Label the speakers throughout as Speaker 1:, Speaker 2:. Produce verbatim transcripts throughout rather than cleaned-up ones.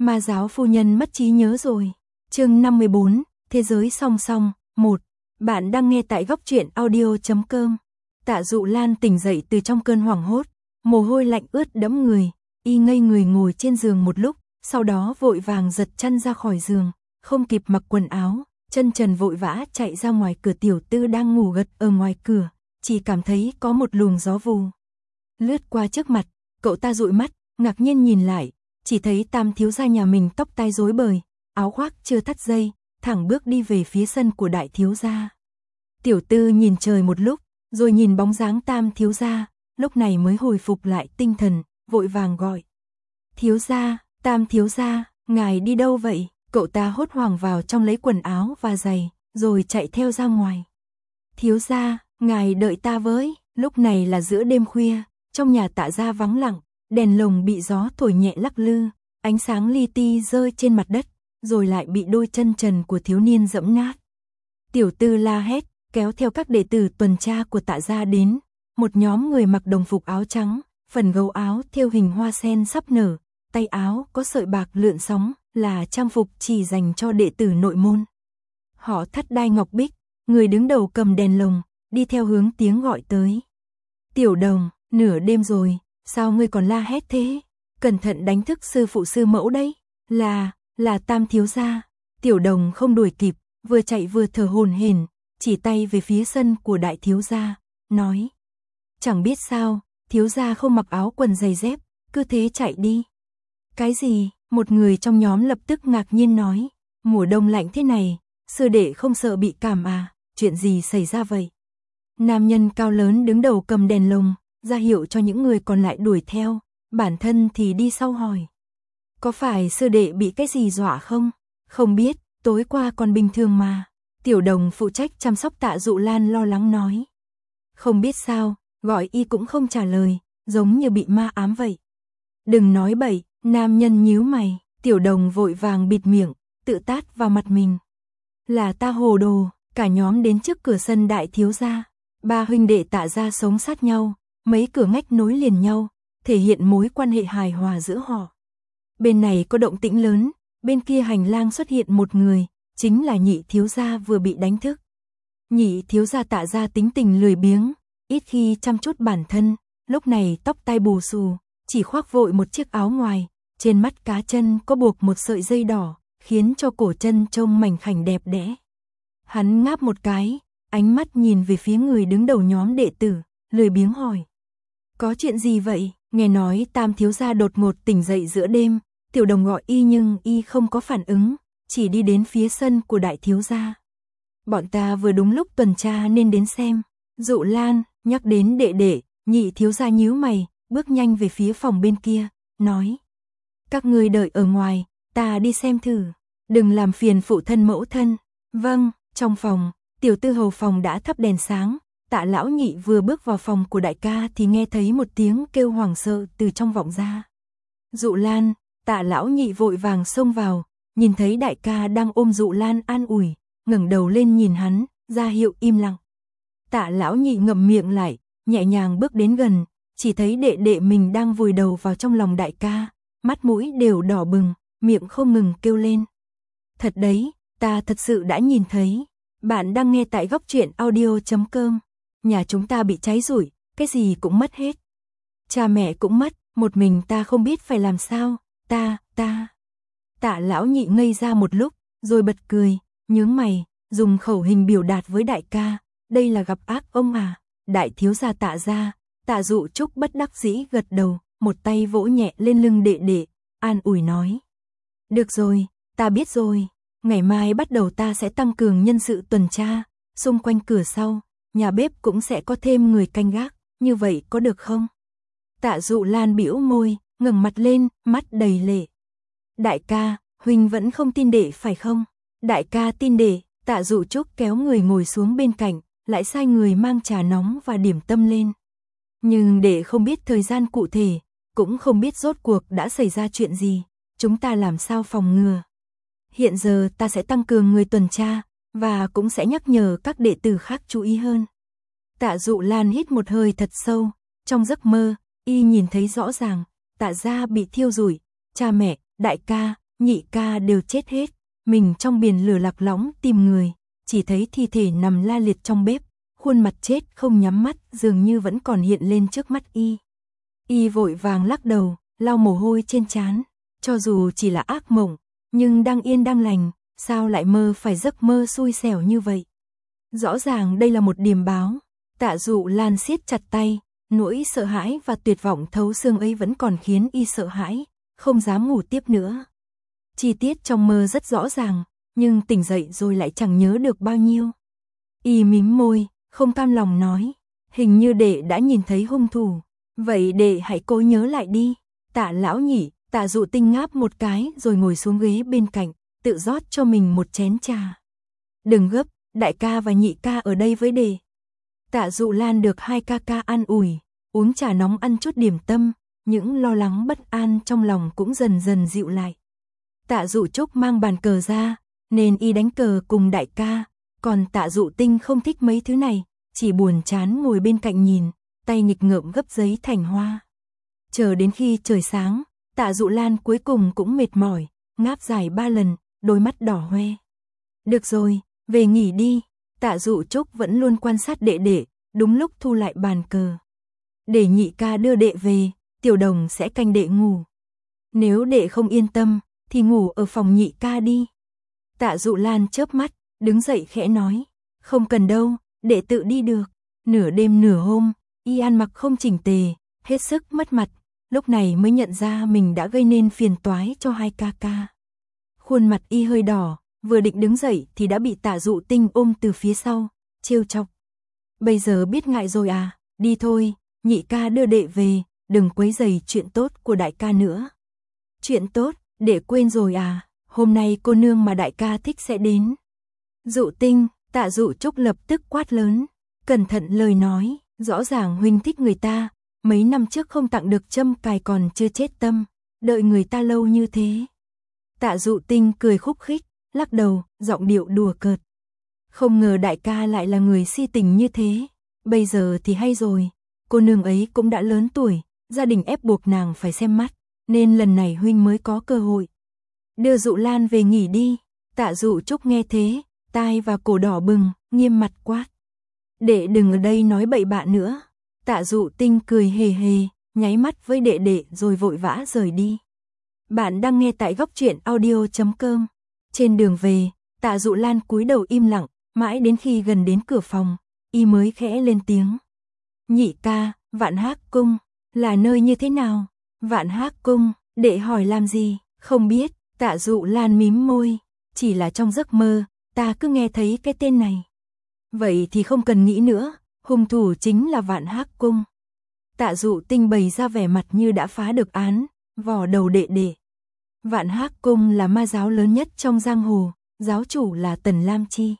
Speaker 1: Ma giáo phu nhân mất trí nhớ rồi. Chương năm mươi bốn, Thế giới song song, một. Bạn đang nghe tại góc truyện audio chấm com. Tạ Dụ Lan tỉnh dậy từ trong cơn hoảng hốt, mồ hôi lạnh ướt đẫm người, y ngây người ngồi trên giường một lúc, sau đó vội vàng giật chăn ra khỏi giường, không kịp mặc quần áo, chân trần vội vã chạy ra ngoài cửa. Tiểu Tư đang ngủ gật ở ngoài cửa, chỉ cảm thấy có một luồng gió vù lướt qua trước mặt, cậu ta dụi mắt, ngạc nhiên nhìn lại, chỉ thấy Tam thiếu gia nhà mình tóc tai rối bời, áo khoác chưa thắt dây, thẳng bước đi về phía sân của đại thiếu gia. Tiểu Tư nhìn trời một lúc, rồi nhìn bóng dáng Tam thiếu gia, lúc này mới hồi phục lại tinh thần, vội vàng gọi: "Thiếu gia, Tam thiếu gia, ngài đi đâu vậy?" Cậu ta hốt hoảng vào trong lấy quần áo và giày, rồi chạy theo ra ngoài. "Thiếu gia, ngài đợi ta với." Lúc này là giữa đêm khuya, trong nhà Tạ gia vắng lặng, đèn lồng bị gió thổi nhẹ lắc lư, ánh sáng li ti rơi trên mặt đất, rồi lại bị đôi chân trần của thiếu niên dẫm nát. Tiểu Tư la hét, kéo theo các đệ tử tuần tra của Tạ gia đến, một nhóm người mặc đồng phục áo trắng, phần gấu áo thêu hình hoa sen sắp nở, tay áo có sợi bạc lượn sóng, là trang phục chỉ dành cho đệ tử nội môn. Họ thắt đai ngọc bích, người đứng đầu cầm đèn lồng, đi theo hướng tiếng gọi tới. "Tiểu Đồng, nửa đêm rồi, sao ngươi còn la hét thế? Cẩn thận đánh thức sư phụ sư mẫu đấy." Là, là Tam thiếu gia." Tiểu Đồng không đuổi kịp, vừa chạy vừa thở hổn hển, chỉ tay về phía sân của đại thiếu gia, nói: "Chẳng biết sao, thiếu gia không mặc áo quần giày dép, cứ thế chạy đi." "Cái gì?" Một người trong nhóm lập tức ngạc nhiên nói: "Mùa đông lạnh thế này, sư đệ không sợ bị cảm à, chuyện gì xảy ra vậy?" Nam nhân cao lớn đứng đầu cầm đèn lồng, ra hiệu cho những người còn lại đuổi theo, bản thân thì đi sau hỏi: "Có phải sư đệ bị cái gì dọa không?" "Không biết, tối qua còn bình thường mà." Tiểu Đồng phụ trách chăm sóc Tạ Dụ Lan lo lắng nói. "Không biết sao, gọi y cũng không trả lời, giống như bị ma ám vậy." "Đừng nói bậy." Nam nhân nhíu mày, Tiểu Đồng vội vàng bịt miệng, tự tát vào mặt mình. "Là ta hồ đồ." Cả nhóm đến trước cửa sân đại thiếu gia. Ba huynh đệ Tạ gia sống sát nhau, mấy cửa ngách nối liền nhau, thể hiện mối quan hệ hài hòa giữa họ. Bên này có động tĩnh lớn, bên kia hành lang xuất hiện một người, chính là Nhị thiếu gia vừa bị đánh thức. Nhị thiếu gia Tạ gia tính tình lười biếng, ít khi chăm chút bản thân, lúc này tóc tai bù xù, chỉ khoác vội một chiếc áo ngoài, trên mắt cá chân có buộc một sợi dây đỏ, khiến cho cổ chân trông mảnh khảnh đẹp đẽ. Hắn ngáp một cái, ánh mắt nhìn về phía người đứng đầu nhóm đệ tử, lười biếng hỏi: "Có chuyện gì vậy?" Nghe nói Tam thiếu gia đột ngột tỉnh dậy giữa đêm, Tiểu Đồng gọi y nhưng y không có phản ứng, chỉ đi đến phía sân của đại thiếu gia. "Bọn ta vừa đúng lúc tuần tra nên đến xem." Dụ Lan nhắc đến đệ đệ, Nhị thiếu gia nhíu mày, bước nhanh về phía phòng bên kia, nói: "Các ngươi đợi ở ngoài, ta đi xem thử, đừng làm phiền phụ thân mẫu thân." "Vâng." Trong phòng, Tiểu Tư hầu phòng đã thắp đèn sáng, Tạ lão nhị vừa bước vào phòng của đại ca thì nghe thấy một tiếng kêu hoảng sợ từ trong vọng ra. "Dụ Lan." Tạ lão nhị vội vàng xông vào, nhìn thấy đại ca đang ôm Dụ Lan an ủi, ngẩng đầu lên nhìn hắn, ra hiệu im lặng. Tạ lão nhị ngậm miệng lại, nhẹ nhàng bước đến gần, chỉ thấy đệ đệ mình đang vùi đầu vào trong lòng đại ca, mắt mũi đều đỏ bừng, miệng không ngừng kêu lên: "Thật đấy, ta thật sự đã nhìn thấy." Bạn đang nghe tại góc truyện audio chấm com. Nhà chúng ta bị cháy rụi, cái gì cũng mất hết. Cha mẹ cũng mất, một mình ta không biết phải làm sao, ta, ta. Tạ lão nhị ngây ra một lúc, rồi bật cười, nhướng mày, dùng khẩu hình biểu đạt với đại ca: "Đây là gặp ác ông à?" Đại thiếu gia Tạ gia, Tạ Dụ Trúc bất đắc dĩ gật đầu, một tay vỗ nhẹ lên lưng đệ đệ, an ủi nói: "Được rồi, ta biết rồi. Ngày mai bắt đầu ta sẽ tăng cường nhân sự tuần tra, xung quanh cửa sau, nhà bếp cũng sẽ có thêm người canh gác, như vậy có được không?" Tạ Dụ Lan bĩu môi, ngẩng mặt lên, mắt đầy lệ. "Đại ca, huynh vẫn không tin đệ phải không?" "Đại ca tin đệ." Tạ Dụ Trúc kéo người ngồi xuống bên cạnh, lại sai người mang trà nóng và điểm tâm lên. "Nhưng đệ không biết thời gian cụ thể, cũng không biết rốt cuộc đã xảy ra chuyện gì, chúng ta làm sao phòng ngừa. Hiện giờ ta sẽ tăng cường người tuần tra, và cũng sẽ nhắc nhở các đệ tử khác chú ý hơn." Tạ Dụ Lan hít một hơi thật sâu, trong giấc mơ, y nhìn thấy rõ ràng, Tạ gia bị thiêu rụi, cha mẹ, đại ca, nhị ca đều chết hết, mình trong biển lửa lạc lõng tìm người, chỉ thấy thi thể nằm la liệt trong bếp, khuôn mặt chết không nhắm mắt dường như vẫn còn hiện lên trước mắt y. Y vội vàng lắc đầu, lau mồ hôi trên trán, cho dù chỉ là ác mộng, nhưng đang yên đang lành, sao lại mơ phải giấc mơ xui xẻo như vậy. Rõ ràng đây là một điềm báo. Tạ Dụ Lan siết chặt tay, nỗi sợ hãi và tuyệt vọng thấu xương ấy vẫn còn khiến y sợ hãi, không dám ngủ tiếp nữa. Chi tiết trong mơ rất rõ ràng, nhưng tỉnh dậy rồi lại chẳng nhớ được bao nhiêu. Y mím môi, không cam lòng nói, hình như đệ đã nhìn thấy hung thủ, vậy đệ hãy cố nhớ lại đi. Tạ lão nhị, Tạ Dụ Tinh ngáp một cái rồi ngồi xuống ghế bên cạnh, tự rót cho mình một chén trà. Đừng gấp, đại ca và nhị ca ở đây với đệ. Tạ Dụ Lan được hai ca ca an ủi, uống trà nóng ăn chút điểm tâm, những lo lắng bất an trong lòng cũng dần dần dịu lại. Tạ Dụ Trúc mang bàn cờ ra, nên y đánh cờ cùng đại ca, còn Tạ Dụ Tinh không thích mấy thứ này, chỉ buồn chán ngồi bên cạnh nhìn, tay nghịch ngợm gấp giấy thành hoa. Chờ đến khi trời sáng, Tạ Dụ Lan cuối cùng cũng mệt mỏi, ngáp dài ba lần, đôi mắt đỏ hoe. Được rồi, về nghỉ đi. Tạ Dụ Trúc vẫn luôn quan sát đệ đệ, đúng lúc thu lại bàn cờ. Để nhị ca đưa đệ về, Tiểu Đồng sẽ canh đệ ngủ. Nếu đệ không yên tâm, thì ngủ ở phòng nhị ca đi. Tạ Dụ Lan chớp mắt, đứng dậy khẽ nói, không cần đâu, đệ tự đi được. Nửa đêm nửa hôm, y ăn mặc không chỉnh tề, hết sức mất mặt, lúc này mới nhận ra mình đã gây nên phiền toái cho hai ca ca. Khuôn mặt y hơi đỏ, vừa định đứng dậy thì đã bị Tạ Dụ Tinh ôm từ phía sau, trêu chọc. Bây giờ biết ngại rồi à, đi thôi, nhị ca đưa đệ về, đừng quấy rầy chuyện tốt của đại ca nữa. Chuyện tốt, đệ quên rồi à, hôm nay cô nương mà đại ca thích sẽ đến. Dụ Tinh, Tạ Dụ Trúc lập tức quát lớn, cẩn thận lời nói, rõ ràng huynh thích người ta, mấy năm trước không tặng được châm cài còn chưa chết tâm, đợi người ta lâu như thế. Tạ Dụ Tinh cười khúc khích, lắc đầu, giọng điệu đùa cợt. Không ngờ đại ca lại là người si tình như thế, bây giờ thì hay rồi, cô nương ấy cũng đã lớn tuổi, gia đình ép buộc nàng phải xem mắt, nên lần này huynh mới có cơ hội. Đưa Dụ Lan về nghỉ đi. Tạ Dụ Trúc nghe thế, tai và cổ đỏ bừng, nghiêm mặt quát. Đệ đừng ở đây nói bậy bạ nữa. Tạ Dụ Tinh cười hề hề, nháy mắt với đệ đệ rồi vội vã rời đi. Bạn đang nghe tại góc truyện audio chấm com. Trên đường về, Tạ Dụ Lan cúi đầu im lặng, mãi đến khi gần đến cửa phòng, y mới khẽ lên tiếng. Nhị ca, Vạn Hác Cung, là nơi như thế nào? Vạn Hác Cung, đệ hỏi làm gì? Không biết. Tạ Dụ Lan mím môi, chỉ là trong giấc mơ, ta cứ nghe thấy cái tên này. Vậy thì không cần nghĩ nữa, hung thủ chính là Vạn Hác Cung. Tạ Dụ Tinh bày ra vẻ mặt như đã phá được án, vò đầu đệ đệ. Vạn Hác Cung là ma giáo lớn nhất trong giang hồ, giáo chủ là Tần Lam Chi.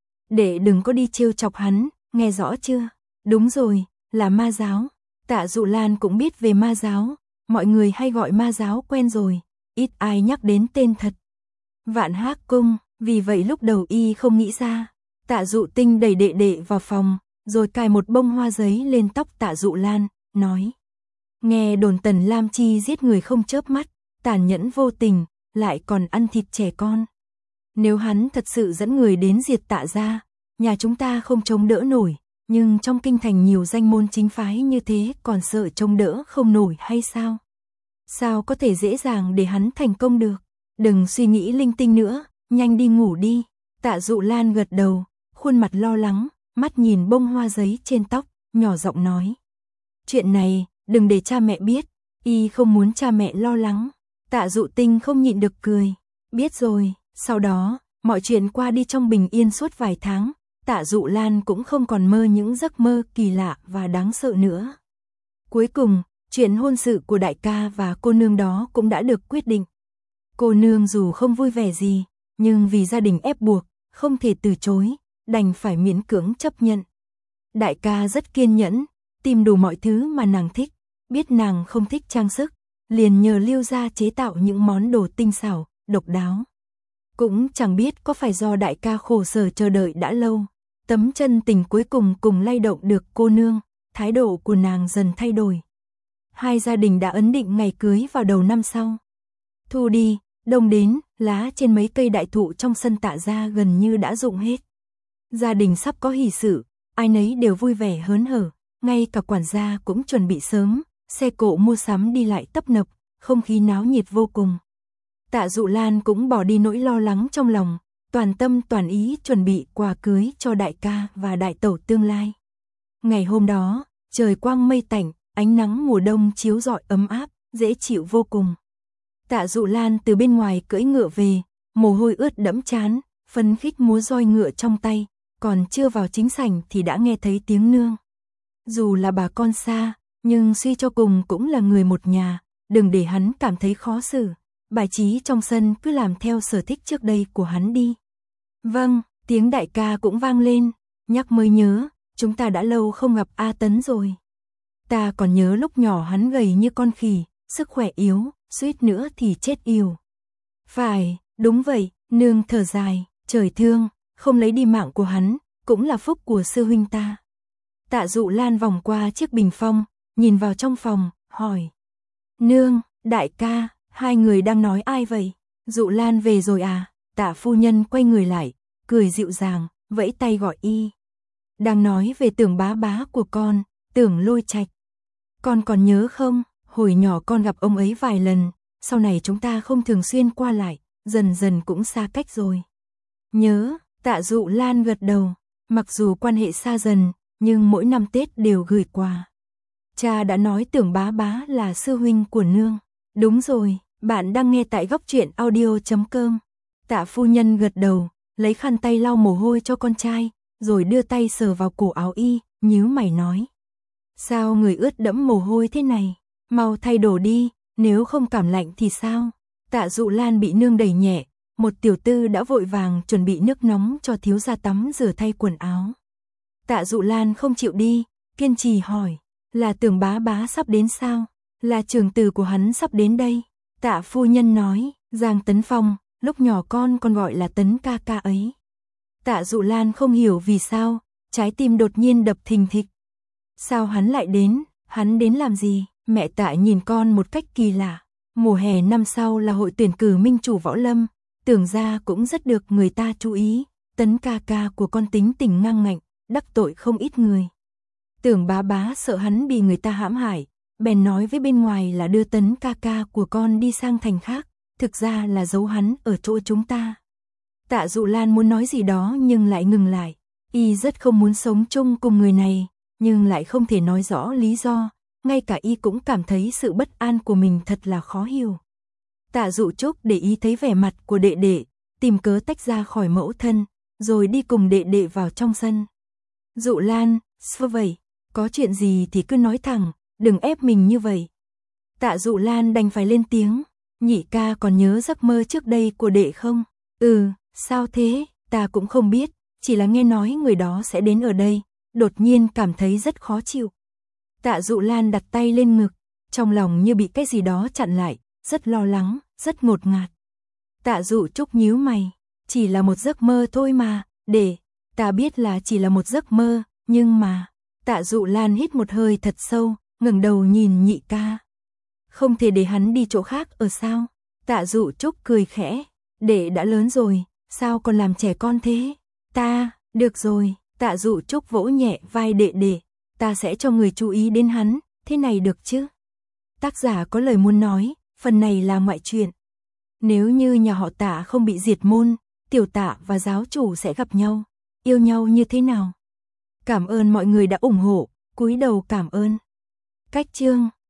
Speaker 1: Đệ đừng có đi trêu chọc hắn, nghe rõ chưa? Đúng rồi, là ma giáo. Tạ Dụ Lan cũng biết về ma giáo, mọi người hay gọi ma giáo quen rồi, ít ai nhắc đến tên thật. Vạn Hác Cung, vì vậy lúc đầu y không nghĩ ra. Tạ Dụ Tinh đẩy đệ đệ vào phòng, rồi cài một bông hoa giấy lên tóc Tạ Dụ Lan, nói. Nghe đồn Tần Lam Chi giết người không chớp mắt, tàn nhẫn vô tình, lại còn ăn thịt trẻ con. Nếu hắn thật sự dẫn người đến diệt Tạ gia, nhà chúng ta không chống đỡ nổi, nhưng trong kinh thành nhiều danh môn chính phái như thế còn sợ chống đỡ không nổi hay sao? Sao có thể dễ dàng để hắn thành công được? Đừng suy nghĩ linh tinh nữa, nhanh đi ngủ đi. Tạ Dụ Lan gật đầu, khuôn mặt lo lắng, mắt nhìn bông hoa giấy trên tóc, nhỏ giọng nói. Chuyện này, đừng để cha mẹ biết, y không muốn cha mẹ lo lắng. Tạ Dụ Tinh không nhịn được cười. Biết rồi, sau đó, mọi chuyện qua đi trong bình yên suốt vài tháng, Tạ Dụ Lan cũng không còn mơ những giấc mơ kỳ lạ và đáng sợ nữa. Cuối cùng, chuyện hôn sự của đại ca và cô nương đó cũng đã được quyết định. Cô nương dù không vui vẻ gì, nhưng vì gia đình ép buộc, không thể từ chối, đành phải miễn cưỡng chấp nhận. Đại ca rất kiên nhẫn, tìm đủ mọi thứ mà nàng thích, biết nàng không thích trang sức, liền nhờ Liêu gia chế tạo những món đồ tinh xảo, độc đáo. Cũng chẳng biết có phải do đại ca khổ sở chờ đợi đã lâu, tấm chân tình cuối cùng cùng lay động được cô nương, thái độ của nàng dần thay đổi. Hai gia đình đã ấn định ngày cưới vào đầu năm sau. Thu đi, Đông đến, lá trên mấy cây đại thụ trong sân Tạ gia gần như đã rụng hết. Gia đình sắp có hỷ sự, ai nấy đều vui vẻ hớn hở, ngay cả quản gia cũng chuẩn bị sớm, xe cộ mua sắm đi lại tấp nập, không khí náo nhiệt vô cùng. Tạ Dụ Lan cũng bỏ đi nỗi lo lắng trong lòng, toàn tâm toàn ý chuẩn bị quà cưới cho đại ca và đại tẩu tương lai. Ngày hôm đó, trời quang mây tạnh, ánh nắng mùa đông chiếu rọi ấm áp, dễ chịu vô cùng. Tạ Dụ Lan từ bên ngoài cưỡi ngựa về, mồ hôi ướt đẫm trán, phấn khích múa roi ngựa trong tay, còn chưa vào chính sảnh thì đã nghe thấy tiếng nương. Dù là bà con xa, nhưng suy cho cùng cũng là người một nhà, đừng để hắn cảm thấy khó xử. Bài trí trong sân cứ làm theo sở thích trước đây của hắn đi. Vâng, tiếng đại ca cũng vang lên, nhắc mới nhớ, chúng ta đã lâu không gặp A Tấn rồi. Ta còn nhớ lúc nhỏ hắn gầy như con khỉ, sức khỏe yếu, suýt nữa thì chết yểu. Phải, đúng vậy, nương thở dài, trời thương, không lấy đi mạng của hắn, cũng là phúc của sư huynh ta. Tạ Dụ Lan vòng qua chiếc bình phong, nhìn vào trong phòng, hỏi. Nương, đại ca, hai người đang nói ai vậy? Dụ Lan về rồi à? Tạ phu nhân quay người lại, cười dịu dàng, vẫy tay gọi y. Đang nói về Tưởng bá bá của con, Tưởng Lôi Trạch. Con còn nhớ không? Hồi nhỏ con gặp ông ấy vài lần, sau này chúng ta không thường xuyên qua lại, dần dần cũng xa cách rồi. Nhớ, Tạ Dụ Lan gật đầu, mặc dù quan hệ xa dần, nhưng mỗi năm Tết đều gửi quà. Cha đã nói Tưởng bá bá là sư huynh của nương. Đúng rồi, bạn đang nghe tại góc truyện audio chấm com. Tạ phu nhân gật đầu, lấy khăn tay lau mồ hôi cho con trai, rồi đưa tay sờ vào cổ áo y, nhíu mày nói. Sao người ướt đẫm mồ hôi thế này? Mau thay đồ đi, nếu không cảm lạnh thì sao? Tạ Dụ Lan bị nương đẩy nhẹ, một tiểu tư đã vội vàng chuẩn bị nước nóng cho thiếu gia tắm rửa thay quần áo. Tạ Dụ Lan không chịu đi, kiên trì hỏi, là Tưởng bá bá sắp đến sao? Là trưởng tử của hắn sắp đến đây. Tạ phu nhân nói, Giang Tấn Phong, lúc nhỏ con còn gọi là Tấn ca ca ấy. Tạ Dụ Lan không hiểu vì sao, trái tim đột nhiên đập thình thịch. Sao hắn lại đến, hắn đến làm gì? Mẹ Tạ nhìn con một cách kỳ lạ. Mùa hè năm sau là hội tuyển cử minh chủ võ lâm, Tưởng gia cũng rất được người ta chú ý. Tấn ca ca của con tính tình ngang ngạnh, đắc tội không ít người. Tưởng bá bá sợ hắn bị người ta hãm hại, bèn nói với bên ngoài là đưa Tấn ca ca của con đi sang thành khác, thực ra là giấu hắn ở chỗ chúng ta. Tạ Dụ Lan muốn nói gì đó nhưng lại ngừng lại, y rất không muốn sống chung cùng người này, nhưng lại không thể nói rõ lý do, ngay cả y cũng cảm thấy sự bất an của mình thật là khó hiểu. Tạ Dụ Trúc để ý thấy vẻ mặt của đệ đệ, tìm cớ tách ra khỏi mẫu thân, rồi đi cùng đệ đệ vào trong sân. Dụ Lan, sao vậy? Có chuyện gì thì cứ nói thẳng, đừng ép mình như vậy. Tạ Dụ Lan đành phải lên tiếng, nhị ca còn nhớ giấc mơ trước đây của đệ không? Ừ, sao thế? Ta cũng không biết, chỉ là nghe nói người đó sẽ đến ở đây, đột nhiên cảm thấy rất khó chịu. Tạ Dụ Lan đặt tay lên ngực, trong lòng như bị cái gì đó chặn lại, rất lo lắng, rất ngột ngạt. Tạ Dụ Trúc nhíu mày, chỉ là một giấc mơ thôi mà, để, ta biết là chỉ là một giấc mơ, nhưng mà, Tạ Dụ Lan hít một hơi thật sâu, ngẩng đầu nhìn nhị ca. Không thể để hắn đi chỗ khác ở sao? Tạ Dụ Trúc cười khẽ, đệ đã lớn rồi, sao còn làm trẻ con thế? Ta, được rồi, Tạ Dụ Trúc vỗ nhẹ vai đệ đệ, ta sẽ cho người chú ý đến hắn, thế này được chứ? Tác giả có lời muốn nói, phần này là ngoại truyện. Nếu như nhà họ Tạ không bị diệt môn, tiểu Tạ và giáo chủ sẽ gặp nhau, yêu nhau như thế nào? Cảm ơn mọi người đã ủng hộ, cúi đầu cảm ơn. Cách chương